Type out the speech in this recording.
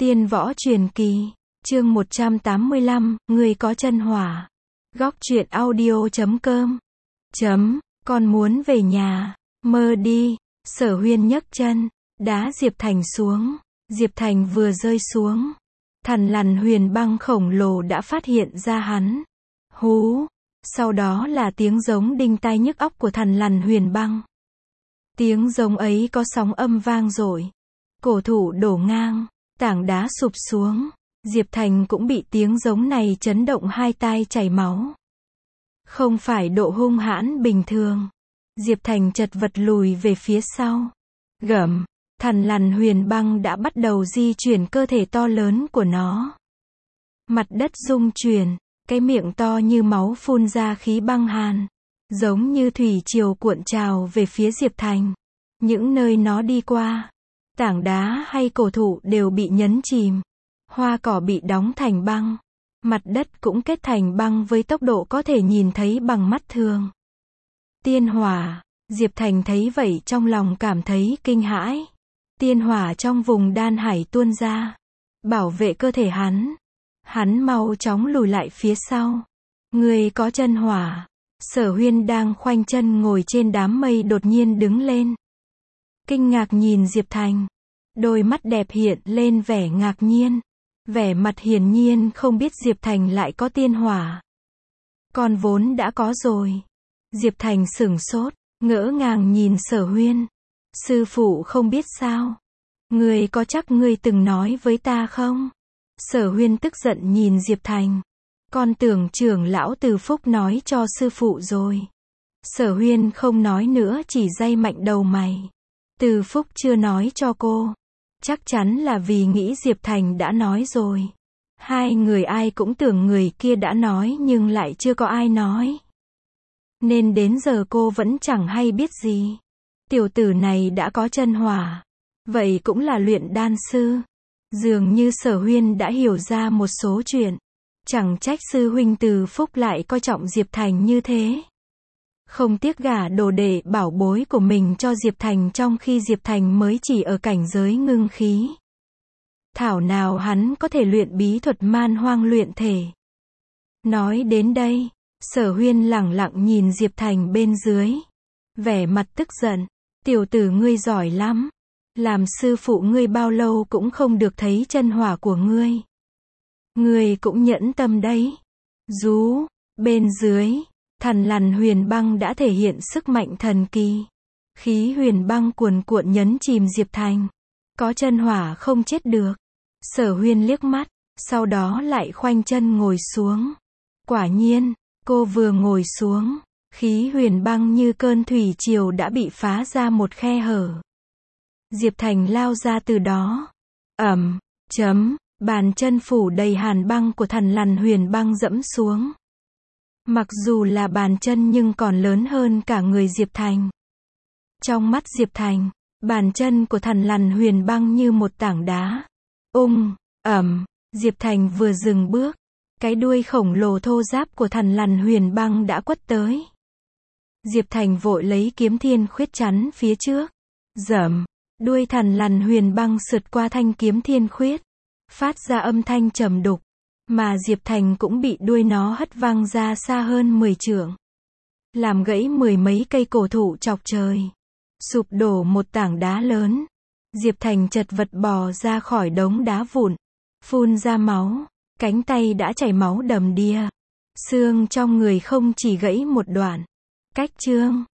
Tiên võ truyền kỳ, chương 185, người có chân hỏa. Góc truyện audio.com. Con muốn về nhà, mơ đi. Sở Huyên nhấc chân, đá Diệp Thành xuống. Diệp Thành vừa rơi xuống, Thằn Lằn Huyền Băng khổng lồ đã phát hiện ra hắn. Hú, sau đó là tiếng giống đinh tai nhức óc của Thằn Lằn Huyền Băng. Tiếng giống ấy có sóng âm vang dội. Cổ thụ đổ ngang, tảng đá sụp xuống. Diệp Thành cũng bị tiếng giống này chấn động hai tai chảy máu. Không phải độ hung hãn bình thường. Diệp Thành chật vật lùi về phía sau. Gầm, Thằn Lằn Huyền Băng đã bắt đầu di chuyển cơ thể to lớn của nó. Mặt đất rung chuyển, cái miệng to như máu phun ra khí băng hàn, giống như thủy triều cuộn trào về phía Diệp Thành. Những nơi nó đi qua, tảng đá hay cổ thụ đều bị nhấn chìm. Hoa cỏ bị đóng thành băng. Mặt đất cũng kết thành băng với tốc độ có thể nhìn thấy bằng mắt thường. Tiên hỏa, Diệp Thành thấy vậy trong lòng cảm thấy kinh hãi. Tiên hỏa trong vùng đan hải tuôn ra, bảo vệ cơ thể hắn. Hắn mau chóng lùi lại phía sau. Người có chân hỏa. Sở Huyên đang khoanh chân ngồi trên đám mây đột nhiên đứng lên. Kinh ngạc nhìn Diệp Thành. Đôi mắt đẹp hiện lên vẻ ngạc nhiên. Vẻ mặt hiển nhiên không biết Diệp Thành lại có tiên hỏa. Con vốn đã có rồi. Diệp Thành sửng sốt, ngỡ ngàng nhìn Sở Huyên. Sư phụ không biết sao? Người có chắc ngươi từng nói với ta không? Sở Huyên tức giận nhìn Diệp Thành. Con tưởng trưởng lão Từ Phúc nói cho sư phụ rồi. Sở Huyên không nói nữa, chỉ day mạnh đầu mày. Từ Phúc chưa nói cho cô. Chắc chắn là vì nghĩ Diệp Thành đã nói rồi. Hai người ai cũng tưởng người kia đã nói nhưng lại chưa có ai nói. Nên đến giờ cô vẫn chẳng hay biết gì. Tiểu tử này đã có chân hỏa. Vậy cũng là luyện đan sư. Dường như Sở Huyên đã hiểu ra một số chuyện. Chẳng trách sư huynh Từ Phúc lại coi trọng Diệp Thành như thế. Không tiếc gả đồ đệ bảo bối của mình cho Diệp Thành trong khi Diệp Thành mới chỉ ở cảnh giới ngưng khí. Thảo nào hắn có thể luyện bí thuật man hoang luyện thể. Nói đến đây, Sở Huyên lẳng lặng nhìn Diệp Thành bên dưới. Vẻ mặt tức giận. Tiểu tử ngươi giỏi lắm. Làm sư phụ ngươi bao lâu cũng không được thấy chân hỏa của ngươi. Ngươi cũng nhẫn tâm đấy. Rú, bên dưới, Thằn Lằn Huyền Băng đã thể hiện sức mạnh thần kỳ. Khí huyền băng cuồn cuộn nhấn chìm Diệp Thành. Có chân hỏa không chết được. Sở Huyên liếc mắt, sau đó lại khoanh chân ngồi xuống. Quả nhiên, cô vừa ngồi xuống, khí huyền băng như cơn thủy triều đã bị phá ra một khe hở. Diệp Thành lao ra từ đó. Bàn chân phủ đầy hàn băng của Thằn Lằn Huyền Băng dẫm xuống. Mặc dù là bàn chân nhưng còn lớn hơn cả người Diệp Thành. Trong mắt Diệp Thành, bàn chân của Thằn Lằn Huyền Băng như một tảng đá. Diệp Thành vừa dừng bước, cái đuôi khổng lồ thô ráp của Thằn Lằn Huyền Băng đã quất tới. Diệp Thành vội lấy kiếm thiên khuyết chắn phía trước. Đuôi Thằn Lằn Huyền Băng sượt qua thanh kiếm thiên khuyết, phát ra âm thanh trầm đục, mà Diệp Thành cũng bị đuôi nó hất văng ra xa hơn 10 trượng, làm gãy mười mấy cây cổ thụ chọc trời, sụp đổ một tảng đá lớn. Diệp Thành chật vật bò ra khỏi đống đá vụn, phun ra máu, cánh tay đã chảy máu đầm đìa, xương trong người không chỉ gãy một đoạn. Cách chương